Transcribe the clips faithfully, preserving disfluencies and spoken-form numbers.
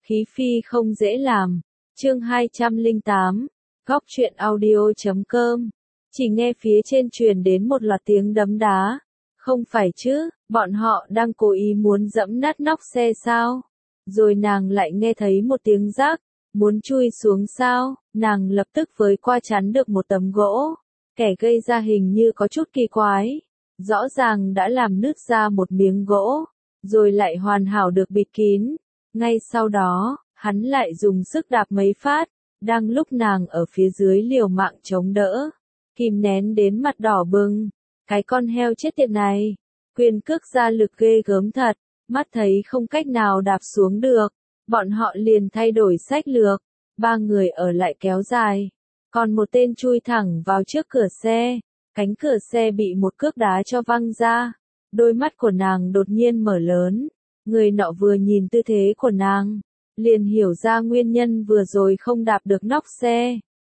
khí phi không dễ làm. Chương hai trăm lẻ tám, góc truyện audio.com. Chỉ nghe phía trên truyền đến một loạt tiếng đấm đá. Không phải chứ, bọn họ đang cố ý muốn dẫm nát nóc xe sao? Rồi nàng lại nghe thấy một tiếng rắc, muốn chui xuống sao? Nàng lập tức với qua chắn được một tấm gỗ. Kẻ gây ra hình như có chút kỳ quái. Rõ ràng đã làm nứt ra một miếng gỗ, rồi lại hoàn hảo được bịt kín. Ngay sau đó, hắn lại dùng sức đạp mấy phát, đang lúc nàng ở phía dưới liều mạng chống đỡ. Kìm nén đến mặt đỏ bừng. Cái con heo chết tiệt này, quyền cước ra lực ghê gớm thật, mắt thấy không cách nào đạp xuống được. Bọn họ liền thay đổi sách lược, ba người ở lại kéo dài. Còn một tên chui thẳng vào trước cửa xe, cánh cửa xe bị một cước đá cho văng ra. Đôi mắt của nàng đột nhiên mở lớn, người nọ vừa nhìn tư thế của nàng, liền hiểu ra nguyên nhân vừa rồi không đạp được nóc xe.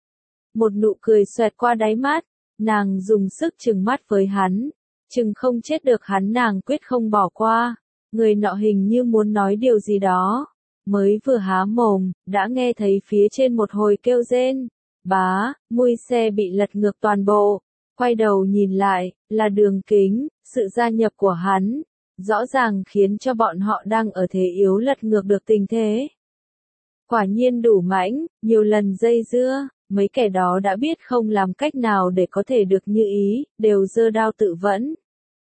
Một nụ cười xoẹt qua đáy mắt, nàng dùng sức trừng mắt với hắn, chừng không chết được hắn nàng quyết không bỏ qua. Người nọ hình như muốn nói điều gì đó, mới vừa há mồm, đã nghe thấy phía trên một hồi kêu rên. Bá, mui xe bị lật ngược toàn bộ. Quay đầu nhìn lại, là Đường Kính. Sự gia nhập của hắn, rõ ràng khiến cho bọn họ đang ở thế yếu lật ngược được tình thế. Quả nhiên đủ mãnh, nhiều lần dây dưa, mấy kẻ đó đã biết không làm cách nào để có thể được như ý, đều giơ đao tự vẫn.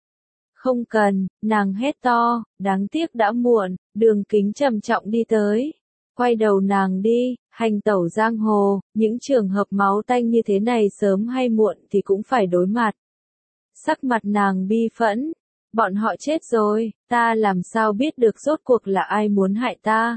Không cần, nàng hét to, đáng tiếc đã muộn. Đường Kính trầm trọng đi tới. Quay đầu nàng đi, hành tẩu giang hồ, những trường hợp máu tanh như thế này sớm hay muộn thì cũng phải đối mặt. Sắc mặt nàng bi phẫn, bọn họ chết rồi, ta làm sao biết được rốt cuộc là ai muốn hại ta.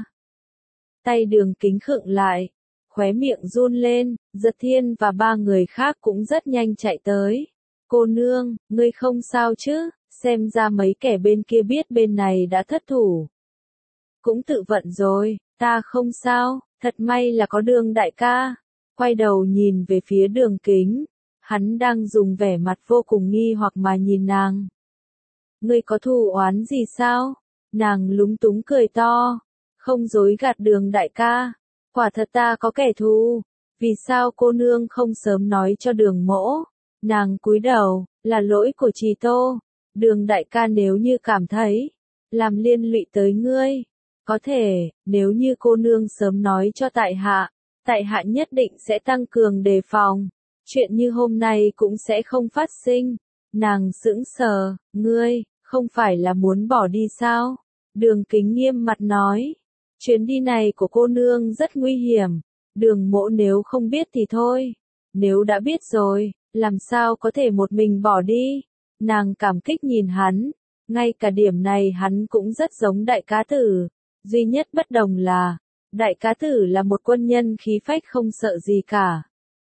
Tay Đường Kính khựng lại, khóe miệng run lên, Giật Thiên và ba người khác cũng rất nhanh chạy tới. Cô nương, ngươi không sao chứ, xem ra mấy kẻ bên kia biết bên này đã thất thủ. Cũng tự vận rồi, ta không sao, thật may là có Đường đại ca. Quay đầu nhìn về phía Đường Kính, hắn đang dùng vẻ mặt vô cùng nghi hoặc mà nhìn nàng. Ngươi có thù oán gì sao? Nàng lúng túng cười to, không dối gạt Đường đại ca, quả thật ta có kẻ thù. Vì sao cô nương không sớm nói cho Đường mỗ? Nàng cúi đầu, là lỗi của Trì Tô. Đường đại ca nếu như cảm thấy làm liên lụy tới ngươi, có thể, nếu như cô nương sớm nói cho tại hạ, tại hạ nhất định sẽ tăng cường đề phòng, chuyện như hôm nay cũng sẽ không phát sinh. Nàng sững sờ, ngươi, không phải là muốn bỏ đi sao? Đường Kính nghiêm mặt nói, chuyến đi này của cô nương rất nguy hiểm, Đường mỗ nếu không biết thì thôi, nếu đã biết rồi, làm sao có thể một mình bỏ đi? Nàng cảm kích nhìn hắn, ngay cả điểm này hắn cũng rất giống Đại Cá Tử, duy nhất bất đồng là, Đại Cá Tử là một quân nhân khí phách không sợ gì cả.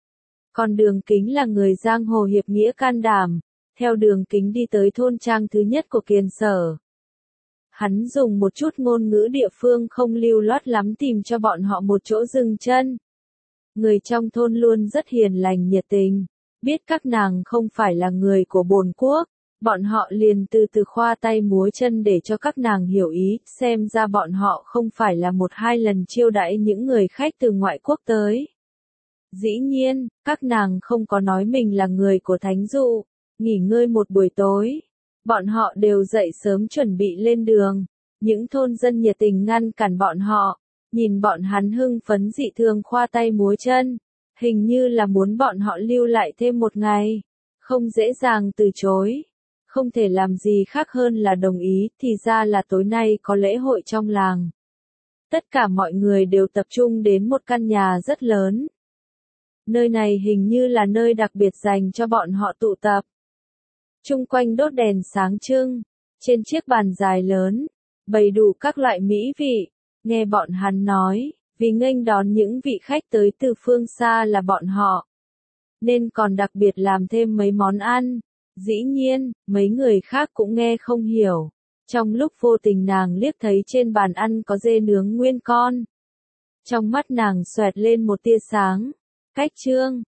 Còn Đường Kính là người giang hồ hiệp nghĩa can đảm, theo Đường Kính đi tới thôn trang thứ nhất của Kiền Sở. Hắn dùng một chút ngôn ngữ địa phương không lưu loát lắm tìm cho bọn họ một chỗ dừng chân. Người trong thôn luôn rất hiền lành nhiệt tình, biết các nàng không phải là người của bồn quốc, bọn họ liền từ từ khoa tay múa chân để cho các nàng hiểu ý, xem ra bọn họ không phải là một hai lần chiêu đãi những người khách từ ngoại quốc tới. Dĩ nhiên, các nàng không có nói mình là người của Thánh Dụ, nghỉ ngơi một buổi tối. Bọn họ đều dậy sớm chuẩn bị lên đường, những thôn dân nhiệt tình ngăn cản bọn họ, nhìn bọn hắn hưng phấn dị thường khoa tay múa chân, hình như là muốn bọn họ lưu lại thêm một ngày, không dễ dàng từ chối, không thể làm gì khác hơn là đồng ý, thì ra là tối nay có lễ hội trong làng. Tất cả mọi người đều tập trung đến một căn nhà rất lớn. Nơi này hình như là nơi đặc biệt dành cho bọn họ tụ tập. Chung quanh đốt đèn sáng trưng, trên chiếc bàn dài lớn, bày đủ các loại mỹ vị, nghe bọn hắn nói, vì nghênh đón những vị khách tới từ phương xa là bọn họ, nên còn đặc biệt làm thêm mấy món ăn. Dĩ nhiên, mấy người khác cũng nghe không hiểu. Trong lúc vô tình nàng liếc thấy trên bàn ăn có dê nướng nguyên con. Trong mắt nàng xoẹt lên một tia sáng. Cách trương,